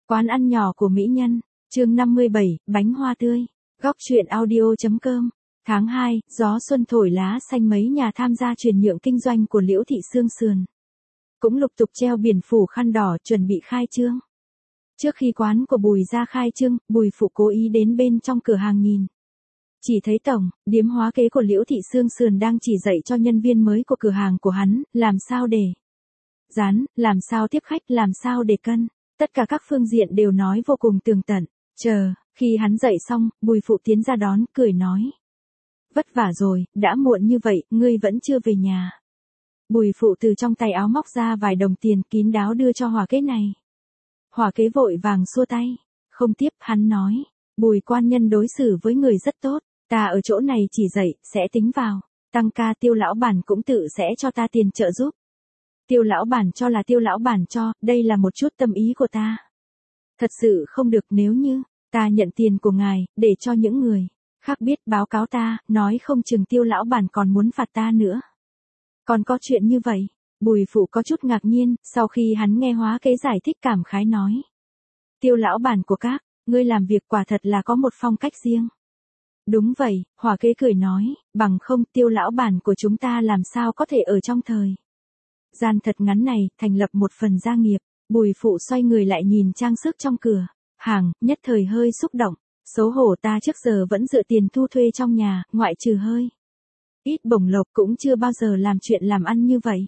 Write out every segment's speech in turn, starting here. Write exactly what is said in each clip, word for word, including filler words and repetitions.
Quán ăn nhỏ của mỹ nhân, chương năm mươi bảy, bánh hoa tươi, góc truyện audio.com. Tháng hai, gió xuân thổi lá xanh, mấy nhà tham gia chuyển nhượng kinh doanh của Liễu Thị Sương Sườn cũng lục tục treo biển phủ khăn đỏ chuẩn bị khai trương. Trước khi quán của Bùi ra khai trương, Bùi Phụ cố ý đến bên trong cửa hàng nhìn. Chỉ thấy tổng, điếm hóa kế của Liễu Thị Sương Sườn đang chỉ dạy cho nhân viên mới của cửa hàng của hắn, làm sao để dán, làm sao tiếp khách, làm sao để cân. Tất cả các phương diện đều nói vô cùng tường tận. Chờ, khi hắn dạy xong, Bùi Phụ tiến ra đón, cười nói. Vất vả rồi, đã muộn như vậy, ngươi vẫn chưa về nhà. Bùi Phụ từ trong tay áo móc ra vài đồng tiền kín đáo đưa cho hỏa kế này. Hỏa kế vội vàng xua tay. Không tiếp, hắn nói. Bùi quan nhân đối xử với người rất tốt, ta ở chỗ này chỉ dạy, sẽ tính vào. Tăng ca Tiêu lão bản cũng tự sẽ cho ta tiền trợ giúp. Tiêu lão bản cho là Tiêu lão bản cho, đây là một chút tâm ý của ta. Thật sự không được, nếu như ta nhận tiền của ngài, để cho những người khác biết báo cáo ta, nói không chừng Tiêu lão bản còn muốn phạt ta nữa. Còn có chuyện như vậy? Bùi Phụ có chút ngạc nhiên, sau khi hắn nghe hóa kế giải thích cảm khái nói. Tiêu lão bản của các, ngươi làm việc quả thật là có một phong cách riêng. Đúng vậy, hỏa kế cười nói, bằng không Tiêu lão bản của chúng ta làm sao có thể ở trong thời gian thật ngắn này, thành lập một phần gia nghiệp. Bùi Phụ xoay người lại nhìn trang sức trong cửa hàng, nhất thời hơi xúc động. Xấu hổ, ta trước giờ vẫn dựa tiền thu thuê trong nhà, ngoại trừ hơi ít bổng lộc cũng chưa bao giờ làm chuyện làm ăn như vậy.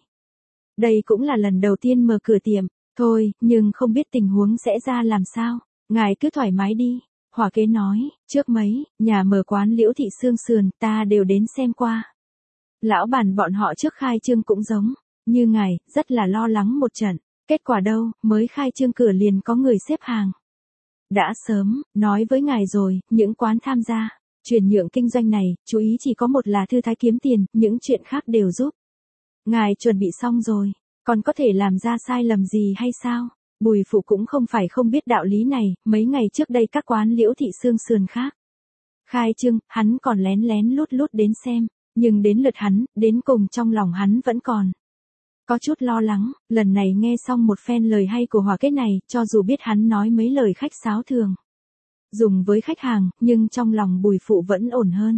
Đây cũng là lần đầu tiên mở cửa tiệm, thôi, nhưng không biết tình huống sẽ ra làm sao. Ngài cứ thoải mái đi. Hỏa kế nói, trước mấy nhà mở quán Liễu Thị Sương Sườn ta đều đến xem qua. Lão bản bọn họ trước khai trương cũng giống như ngài, rất là lo lắng một trận. Kết quả đâu, mới khai trương cửa liền có người xếp hàng. Đã sớm, nói với ngài rồi, những quán tham gia chuyển nhượng kinh doanh này, chú ý chỉ có một là thư thái kiếm tiền, những chuyện khác đều giúp. Ngài chuẩn bị xong rồi, còn có thể làm ra sai lầm gì hay sao? Bùi Phụ cũng không phải không biết đạo lý này, mấy ngày trước đây các quán Liễu Thị Sương Sườn khác khai trương, hắn còn lén lén lút lút đến xem, nhưng đến lượt hắn, đến cùng trong lòng hắn vẫn còn có chút lo lắng. Lần này nghe xong một phen lời hay của hỏa kế này, cho dù biết hắn nói mấy lời khách sáo thường dùng với khách hàng, nhưng trong lòng Bùi Phụ vẫn ổn hơn.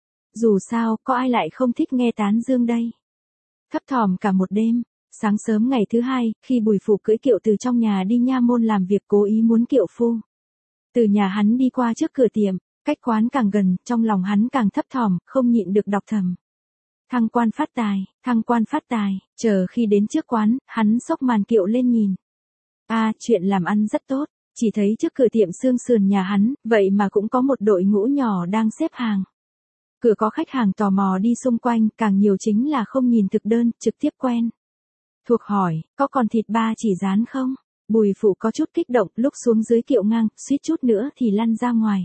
Dù sao, có ai lại không thích nghe tán dương đây. Thấp thỏm cả một đêm, sáng sớm ngày thứ hai, khi Bùi Phụ cưỡi kiệu từ trong nhà đi nha môn làm việc, cố ý muốn kiệu phu từ nhà hắn đi qua trước cửa tiệm, cách quán càng gần, trong lòng hắn càng thấp thỏm, không nhịn được đọc thầm. Thăng quan phát tài, thăng quan phát tài. Chờ khi đến trước quán, hắn xốc màn kiệu lên nhìn. A, à, chuyện làm ăn rất tốt, chỉ thấy trước cửa tiệm Sương Sườn nhà hắn, vậy mà cũng có một đội ngũ nhỏ đang xếp hàng. Cửa có khách hàng tò mò đi xung quanh, càng nhiều chính là không nhìn thực đơn, trực tiếp quen thuộc hỏi, có còn thịt ba chỉ rán không? Bùi Phụ có chút kích động, lúc xuống dưới kiệu ngang, suýt chút nữa thì lăn ra ngoài.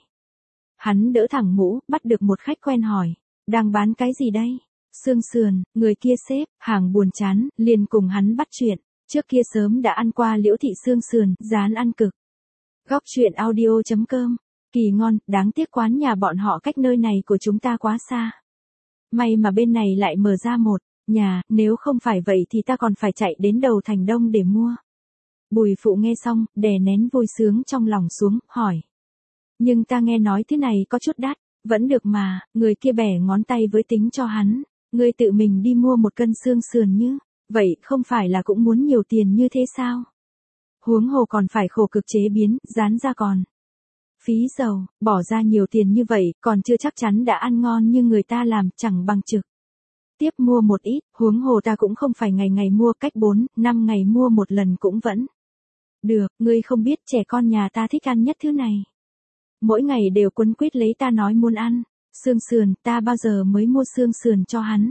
Hắn đỡ thẳng mũ, bắt được một khách quen hỏi, đang bán cái gì đây? Sương Sườn, người kia xếp hàng buồn chán, liền cùng hắn bắt chuyện. Trước kia sớm đã ăn qua Liễu Thị Sương Sườn, rán ăn cực. Góc truyện audio.com. Kỳ ngon, đáng tiếc quán nhà bọn họ cách nơi này của chúng ta quá xa. May mà bên này lại mở ra một nhà, nếu không phải vậy thì ta còn phải chạy đến đầu thành Đông để mua. Bùi Phụ nghe xong, đè nén vui sướng trong lòng xuống, hỏi. Nhưng ta nghe nói thứ này có chút đắt, vẫn được mà. Người kia bẻ ngón tay với tính cho hắn. Ngươi tự mình đi mua một cân xương sườn như vậy, không phải là cũng muốn nhiều tiền như thế sao? Huống hồ còn phải khổ cực chế biến, rán ra còn phí dầu, bỏ ra nhiều tiền như vậy, còn chưa chắc chắn đã ăn ngon như người ta làm, chẳng bằng trực tiếp mua một ít. Huống hồ ta cũng không phải ngày ngày mua, cách bốn, năm ngày mua một lần cũng vẫn được. Ngươi không biết trẻ con nhà ta thích ăn nhất thứ này. Mỗi ngày đều quấn quýt lấy ta nói muốn ăn xương sườn, ta bao giờ mới mua xương sườn cho hắn.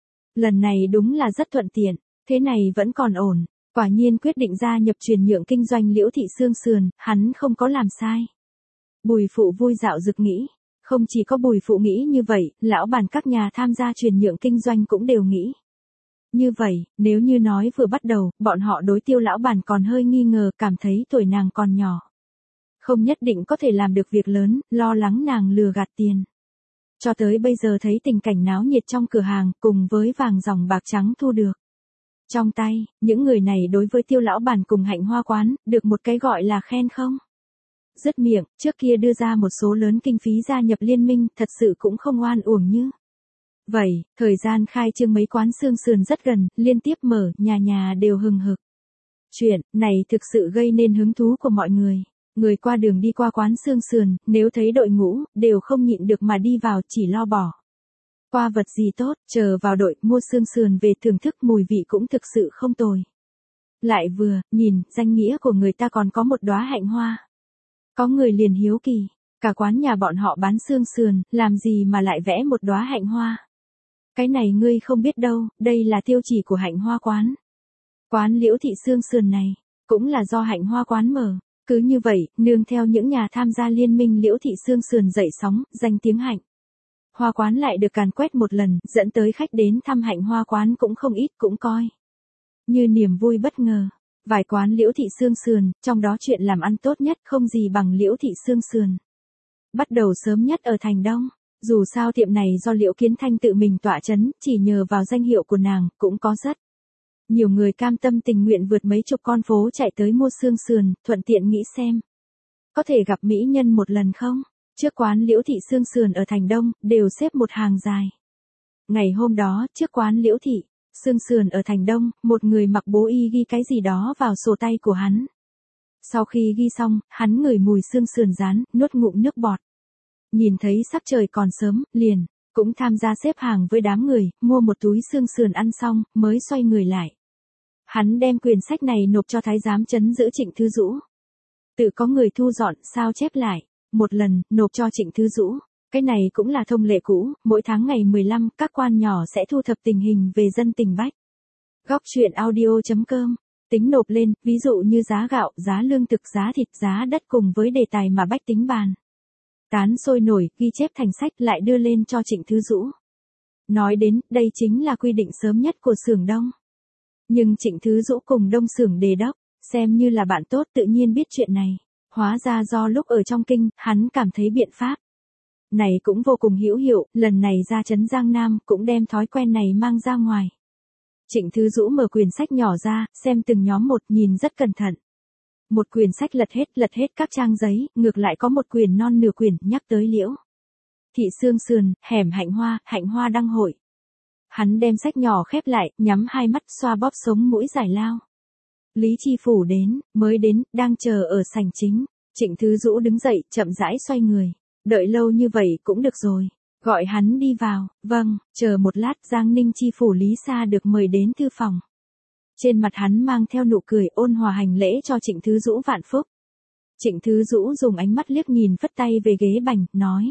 Lần này đúng là rất thuận tiện, thế này vẫn còn ổn. Quả nhiên quyết định gia nhập chuyển nhượng kinh doanh Liễu Thị Sương Sườn, hắn không có làm sai. Bùi Phụ vui dạo dực nghĩ, không chỉ có Bùi Phụ nghĩ như vậy, lão bản các nhà tham gia chuyển nhượng kinh doanh cũng đều nghĩ như vậy. Nếu như nói vừa bắt đầu, bọn họ đối Tiêu lão bản còn hơi nghi ngờ, cảm thấy tuổi nàng còn nhỏ, không nhất định có thể làm được việc lớn, lo lắng nàng lừa gạt tiền. Cho tới bây giờ thấy tình cảnh náo nhiệt trong cửa hàng, cùng với vàng dòng bạc trắng thu được Trong tay, những người này đối với Tiêu lão bản cùng Hạnh Hoa quán, được một cái gọi là khen không? Dứt miệng, trước kia đưa ra một số lớn kinh phí gia nhập liên minh, thật sự cũng không oan uổng như. Vậy, thời gian khai trương mấy quán xương sườn rất gần, liên tiếp mở, nhà nhà đều hừng hực. Chuyện này thực sự gây nên hứng thú của mọi người. Người qua đường đi qua quán xương sườn, nếu thấy đội ngũ, đều không nhịn được mà đi vào, chỉ lo bỏ qua vật gì tốt, chờ vào đội, mua xương sườn về thưởng thức, mùi vị cũng thực sự không tồi. Lại vừa, nhìn, danh nghĩa của người ta còn có một đóa hạnh hoa. Có người liền hiếu kỳ, cả quán nhà bọn họ bán xương sườn, làm gì mà lại vẽ một đóa hạnh hoa? Cái này ngươi không biết đâu, đây là tiêu chỉ của Hạnh Hoa quán. Quán Liễu Thị xương sườn này, cũng là do Hạnh Hoa quán mở. Cứ như vậy, nương theo những nhà tham gia liên minh Liễu Thị xương sườn dậy sóng, danh tiếng Hạnh Hoa quán lại được càn quét một lần, dẫn tới khách đến thăm Hạnh Hoa quán cũng không ít, cũng coi như niềm vui bất ngờ. Vài quán Liễu Thị xương sườn, trong đó chuyện làm ăn tốt nhất không gì bằng Liễu Thị xương sườn. Bắt đầu sớm nhất ở Thành Đông. Dù sao tiệm này do Liễu Kiến Thanh tự mình tọa chấn, chỉ nhờ vào danh hiệu của nàng, cũng có rất nhiều người cam tâm tình nguyện vượt mấy chục con phố chạy tới mua xương sườn, thuận tiện nghĩ xem có thể gặp mỹ nhân một lần không? Trước quán Liễu Thị xương sườn ở Thành Đông, đều xếp một hàng dài. Ngày hôm đó, trước quán Liễu Thị xương sườn ở Thành Đông, một người mặc bố y ghi cái gì đó vào sổ tay của hắn. Sau khi ghi xong, hắn ngửi mùi xương sườn rán, nuốt ngụm nước bọt. Nhìn thấy sắc trời còn sớm, liền cũng tham gia xếp hàng với đám người, mua một túi xương sườn ăn xong, mới xoay người lại. Hắn đem quyển sách này nộp cho thái giám trấn giữ Trịnh Thư Dũ. Tự có người thu dọn, sao chép lại. Một lần, nộp cho Trịnh Thư Dũ. Cái này cũng là thông lệ cũ, mỗi tháng ngày mười lăm, các quan nhỏ sẽ thu thập tình hình về dân tình bách. Góc truyện audio chấm com. Tính nộp lên, ví dụ như giá gạo, giá lương thực, giá thịt, giá đất cùng với đề tài mà bách tính bàn tán sôi nổi, ghi chép thành sách lại đưa lên cho Trịnh Thư Dũ. Nói đến, đây chính là quy định sớm nhất của xưởng Đông. Nhưng Trịnh Thư Dũ cùng Đông xưởng đề đốc, xem như là bạn tốt tự nhiên biết chuyện này. Hóa ra do lúc ở trong kinh, hắn cảm thấy biện pháp này cũng vô cùng hữu hiệu, lần này ra trấn Giang Nam cũng đem thói quen này mang ra ngoài. Trịnh Thư Dũ mở quyển sách nhỏ ra, xem từng nhóm một, nhìn rất cẩn thận. Một quyển sách lật hết, lật hết các trang giấy, ngược lại có một quyển non nửa quyển, nhắc tới Liễu Thị xương sườn, hẻm Hạnh Hoa, Hạnh Hoa đăng hội. Hắn đem sách nhỏ khép lại, nhắm hai mắt, xoa bóp sống mũi giải lao. Lý Chi Phủ đến, mới đến, đang chờ ở sảnh chính. Trịnh Thư Dũ đứng dậy, chậm rãi xoay người. Đợi lâu như vậy cũng được rồi. Gọi hắn đi vào. Vâng, chờ một lát, Giang Ninh Chi Phủ Lý Sa được mời đến thư phòng. Trên mặt hắn mang theo nụ cười, ôn hòa hành lễ cho Trịnh Thư Dũ vạn phúc. Trịnh Thư Dũ dùng ánh mắt liếc nhìn phất tay về ghế bành, nói.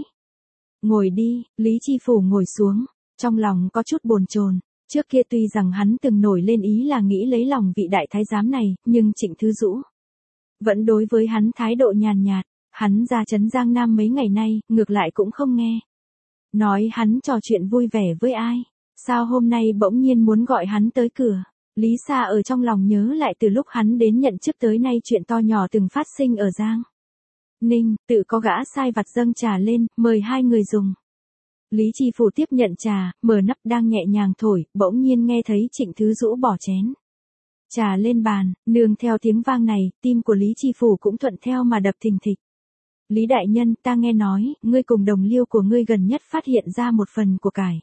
Ngồi đi. Lý Chi Phủ ngồi xuống, trong lòng có chút bồn chồn. Trước kia tuy rằng hắn từng nổi lên ý là nghĩ lấy lòng vị đại thái giám này, nhưng Trịnh Thư Dũ vẫn đối với hắn thái độ nhàn nhạt. Hắn ra trấn Giang Nam mấy ngày nay, ngược lại cũng không nghe nói hắn trò chuyện vui vẻ với ai. Sao hôm nay bỗng nhiên muốn gọi hắn tới cửa? Lý Sa ở trong lòng nhớ lại từ lúc hắn đến nhận chức tới nay chuyện to nhỏ từng phát sinh ở Giang Ninh, tự có gã sai vặt dâng trà lên, mời hai người dùng. Lý Chi Phủ tiếp nhận trà, mở nắp đang nhẹ nhàng thổi, bỗng nhiên nghe thấy Trịnh Thư Dũ bỏ chén trà lên bàn, nương theo tiếng vang này, tim của Lý Chi Phủ cũng thuận theo mà đập thình thịch. Lý đại nhân, ta nghe nói, ngươi cùng đồng liêu của ngươi gần nhất phát hiện ra một phần của cải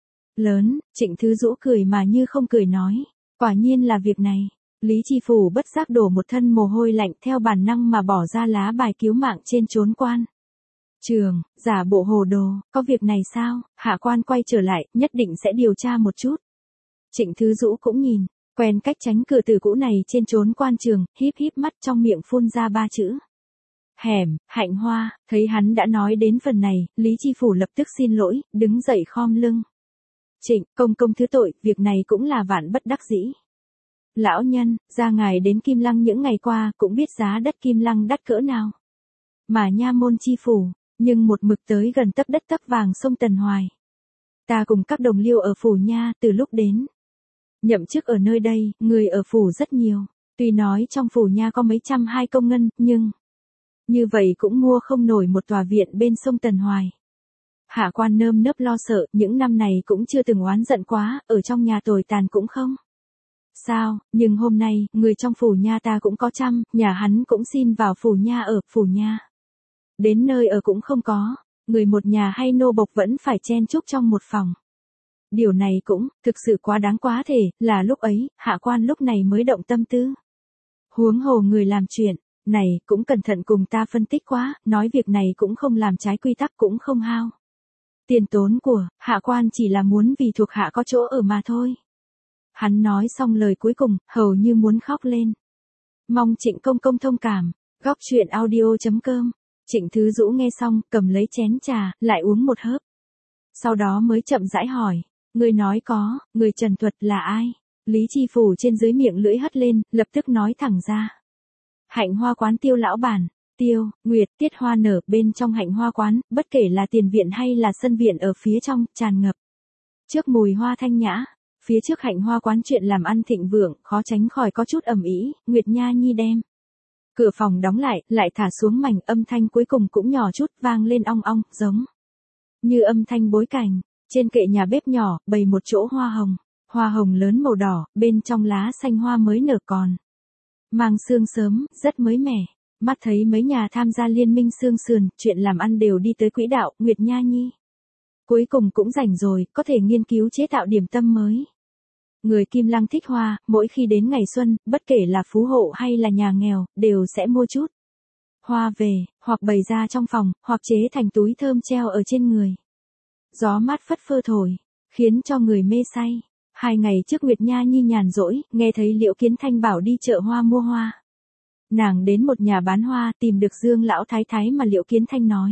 lớn. Trịnh Thư Dũ cười mà như không cười nói. Quả nhiên là việc này. Lý Chi Phủ bất giác đổ một thân mồ hôi lạnh, theo bản năng mà bỏ ra lá bài cứu mạng trên trốn quan trường, giả bộ hồ đồ. Có việc này sao? Hạ quan quay trở lại, nhất định sẽ điều tra một chút. Trịnh Thư Dũ cũng nhìn quen cách tránh cửa từ cũ này trên trốn quan trường, híp híp mắt, trong miệng phun ra ba chữ. Hẻm, Hạnh Hoa. Thấy hắn đã nói đến phần này, Lý Chi Phủ lập tức xin lỗi, đứng dậy khom lưng. Trịnh, công công thứ tội, việc này cũng là vạn bất đắc dĩ. Lão nhân, ra ngài đến Kim Lăng những ngày qua, cũng biết giá đất Kim Lăng đắt cỡ nào. Mà nha môn chi phủ, nhưng một mực tới gần tấc đất tấc vàng sông Tần Hoài. Ta cùng các đồng liêu ở phủ nha, từ lúc đến nhậm chức ở nơi đây, người ở phủ rất nhiều. Tuy nói trong phủ nha có mấy trăm hai công ngân, nhưng như vậy cũng mua không nổi một tòa viện bên sông Tần Hoài. Hạ quan nơm nớp lo sợ, những năm này cũng chưa từng oán giận quá, ở trong nhà tồi tàn cũng không Sao, nhưng hôm nay, người trong phủ nha ta cũng có chăm, nhà hắn cũng xin vào phủ nha ở, phủ nha. Đến nơi ở cũng không có, người một nhà hay nô bộc vẫn phải chen chúc trong một phòng. Điều này cũng, thực sự quá đáng quá thể, là lúc ấy, hạ quan lúc này mới động tâm tư. Huống hồ người làm chuyện, này, cũng cẩn thận cùng ta phân tích quá, nói việc này cũng không làm trái quy tắc cũng không hao. Tiền tốn của, hạ quan chỉ là muốn vì thuộc hạ có chỗ ở mà thôi. Hắn nói xong lời cuối cùng, hầu như muốn khóc lên. Mong Trịnh công công thông cảm, góc truyện audio chấm com. Trịnh Thứ Dũ nghe xong, cầm lấy chén trà, lại uống một hớp. Sau đó mới chậm rãi hỏi, người nói có, người trần thuật là ai? Lý Tri Phủ trên dưới miệng lưỡi hất lên, lập tức nói thẳng ra. Hạnh hoa quán Tiêu lão bản, Tiêu, Nguyệt, tiết hoa nở bên trong hạnh hoa quán, bất kể là tiền viện hay là sân viện ở phía trong, tràn ngập. Trước mùi hoa thanh nhã, phía trước hạnh hoa quán chuyện làm ăn thịnh vượng, khó tránh khỏi có chút ầm ĩ. Nguyệt Nha Nhi đem cửa phòng đóng lại, lại thả xuống mảnh, âm thanh cuối cùng cũng nhỏ chút, vang lên ong ong, giống như âm thanh bối cảnh. Trên kệ nhà bếp nhỏ, bày một chỗ hoa hồng, hoa hồng lớn màu đỏ, bên trong lá xanh hoa mới nở còn mang sương sớm, rất mới mẻ. Mắt thấy mấy nhà tham gia liên minh xương sườn, chuyện làm ăn đều đi tới quỹ đạo, Nguyệt Nha Nhi cuối cùng cũng rảnh rồi, có thể nghiên cứu chế tạo điểm tâm mới. Người Kim Lăng thích hoa, mỗi khi đến ngày xuân, bất kể là phú hộ hay là nhà nghèo, đều sẽ mua chút hoa về, hoặc bày ra trong phòng, hoặc chế thành túi thơm treo ở trên người. Gió mát phất phơ thổi, khiến cho người mê say. Hai ngày trước Nguyệt Nha Nhi nhàn rỗi, nghe thấy Liễu Kiến Thanh bảo đi chợ hoa mua hoa. Nàng đến một nhà bán hoa, tìm được Dương lão thái thái mà Liễu Kiến Thanh nói.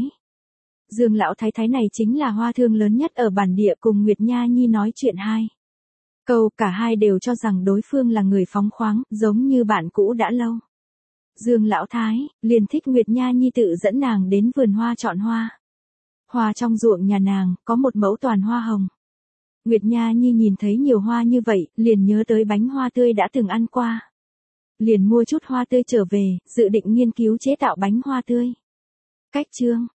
Dương lão thái thái này chính là hoa thương lớn nhất ở bản địa, cùng Nguyệt Nha Nhi nói chuyện hai câu, cả hai đều cho rằng đối phương là người phóng khoáng, giống như bạn cũ đã lâu. Dương lão thái liền thích Nguyệt Nha Nhi tự dẫn nàng đến vườn hoa chọn hoa. Hoa trong ruộng nhà nàng có một mẫu toàn hoa hồng. Nguyệt Nha Nhi nhìn thấy nhiều hoa như vậy, liền nhớ tới bánh hoa tươi đã từng ăn qua. Liền mua chút hoa tươi trở về, dự định nghiên cứu chế tạo bánh hoa tươi. Cách chương